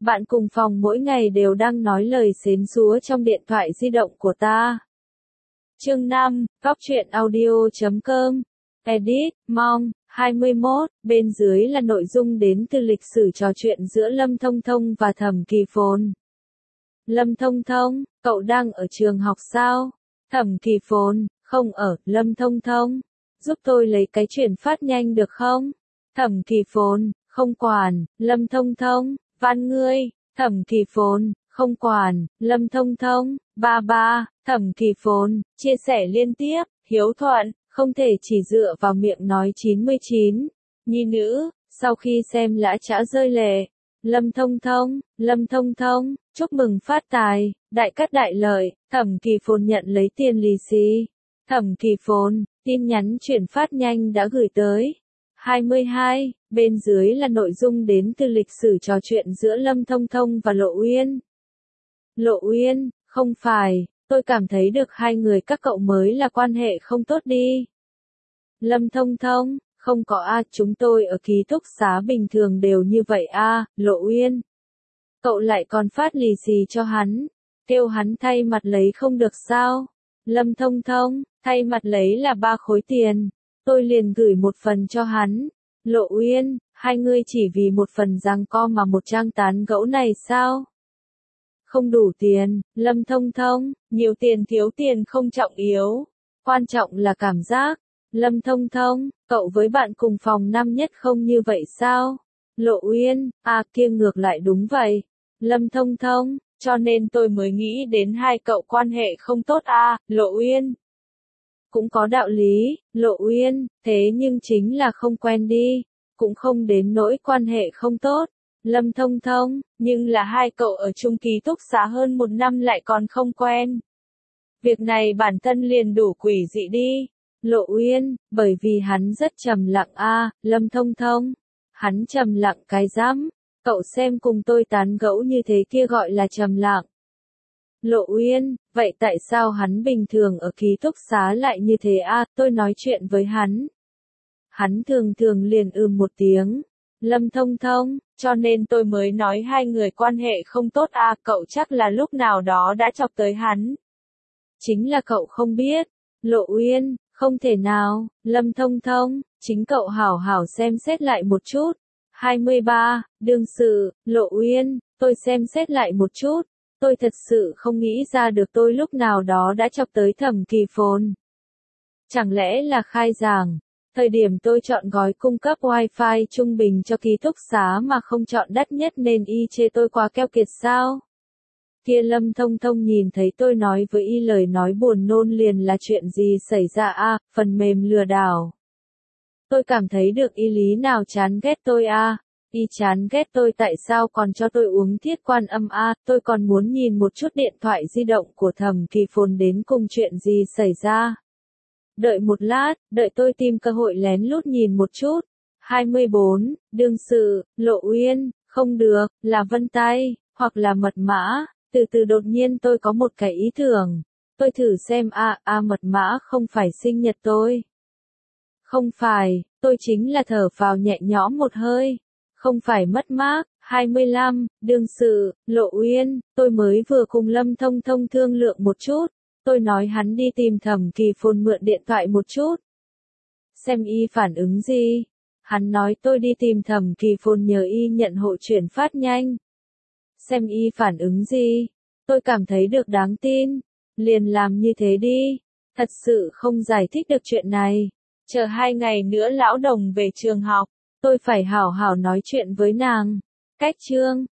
Bạn cùng phòng mỗi ngày đều đang nói lời xến xúa trong điện thoại di động của ta. Chương 5, Góc truyện audio.com. Edit, Mong, 21, bên dưới là nội dung đến từ lịch sử trò chuyện giữa Lâm Thông Thông và Thẩm Kỳ Phồn. Lâm Thông Thông, cậu đang ở trường học sao? Thẩm Kỳ Phồn, không ở. Lâm Thông Thông, giúp tôi lấy cái chuyển phát nhanh được không? Thẩm Kỳ Phồn, không quản. Lâm Thông Thông, van ngươi. Thẩm Kỳ Phồn, không quản. Lâm Thông Thông, ba. Thẩm Kỳ Phồn, chia sẻ liên tiếp, hiếu thuận, không thể chỉ dựa vào miệng nói 99. Nhi nữ, sau khi xem lã chã rơi lệ. Lâm Thông Thông, chúc mừng phát tài, đại cát đại lợi. Thẩm Kỳ Phồn nhận lấy tiền lì xì. Thẩm Kỳ Phồn, tin nhắn chuyển phát nhanh đã gửi tới. 22, bên dưới là nội dung đến từ lịch sử trò chuyện giữa Lâm Thông Thông và Lộ Uyên. Lộ Uyên, không phải, tôi cảm thấy được hai người các cậu mới là quan hệ không tốt đi. Lâm Thông Thông, không có a, chúng tôi ở ký túc xá bình thường đều như vậy a. Lộ Uyên, cậu lại còn phát lì xì cho hắn, kêu hắn thay mặt lấy không được sao? Lâm Thông Thông, thay mặt lấy là 3 khối tiền, tôi liền gửi một phần cho hắn. Lộ Uyên, hai người chỉ vì một phần giằng co mà một trang tán gẫu này sao? Không đủ tiền. Lâm Thông Thông, nhiều tiền thiếu tiền không trọng yếu, quan trọng là cảm giác. Lâm Thông Thông, cậu với bạn cùng phòng năm nhất không như vậy sao? Lộ Uyên, kia ngược lại đúng vậy. Lâm Thông Thông, cho nên tôi mới nghĩ đến hai cậu quan hệ không tốt a. Lộ Uyên, cũng có đạo lý. Lộ Uyên, thế nhưng chính là không quen đi, cũng không đến nỗi quan hệ không tốt. Lâm Thông Thông, nhưng là hai cậu ở chung ký túc xá hơn 1 năm lại còn không quen. Việc này bản thân liền đủ quỷ dị đi. Lộ Uyên, bởi vì hắn rất trầm lặng a. Lâm Thông Thông, hắn trầm lặng cái rắm, cậu xem cùng tôi tán gẫu như thế kia gọi là trầm lặng. Lộ Uyên, vậy tại sao hắn bình thường ở ký túc xá lại như thế a? Tôi nói chuyện với hắn, hắn thường liền một tiếng. Lâm Thông Thông, cho nên tôi mới nói hai người quan hệ không tốt a. Cậu chắc là lúc nào đó đã chọc tới hắn. Chính là cậu không biết. Lộ Uyên, không thể nào. Lâm Thông Thông, chính cậu hảo hảo xem xét lại một chút. 23, đương sự. Lộ Uyên, tôi xem xét lại một chút. Tôi thật sự không nghĩ ra được tôi lúc nào đó đã chọc tới Thẩm Kỳ Phồn. Chẳng lẽ là khai giảng? Thời điểm tôi chọn gói cung cấp Wi-Fi trung bình cho ký túc xá mà không chọn đắt nhất nên y chê tôi quá keo kiệt sao? Kia Lâm Thông Thông nhìn thấy tôi nói với y lời nói buồn nôn liền là chuyện gì xảy ra a? Phần mềm lừa đảo. Tôi cảm thấy được y lý nào chán ghét tôi a? Y chán ghét tôi tại sao còn cho tôi uống thiết quan âm a? Tôi còn muốn nhìn một chút điện thoại di động của Thẩm Kỳ Phồn đến cùng chuyện gì xảy ra. Đợi một lát, đợi tôi tìm cơ hội lén lút nhìn một chút. 24, đương sự. Lộ Uyên, không được, là vân tay, hoặc là mật mã. Từ đột nhiên tôi có một cái ý tưởng. Tôi thử xem mật mã không phải sinh nhật tôi. Không phải, tôi chính là thở phào nhẹ nhõm một hơi. Không phải mất mát. 25, đương sự. Lộ Uyên, tôi mới vừa cùng Lâm Thông Thông thương lượng một chút. Tôi nói hắn đi tìm Thẩm Kỳ Phồn mượn điện thoại một chút. Xem y phản ứng gì. Hắn nói tôi đi tìm Thẩm Kỳ Phồn nhờ y nhận hộ chuyển phát nhanh. Xem y phản ứng gì. Tôi cảm thấy được đáng tin. Liền làm như thế đi. Thật sự không giải thích được chuyện này. Chờ 2 ngày nữa lão đồng về trường học. Tôi phải hảo hảo nói chuyện với nàng. Cách chương.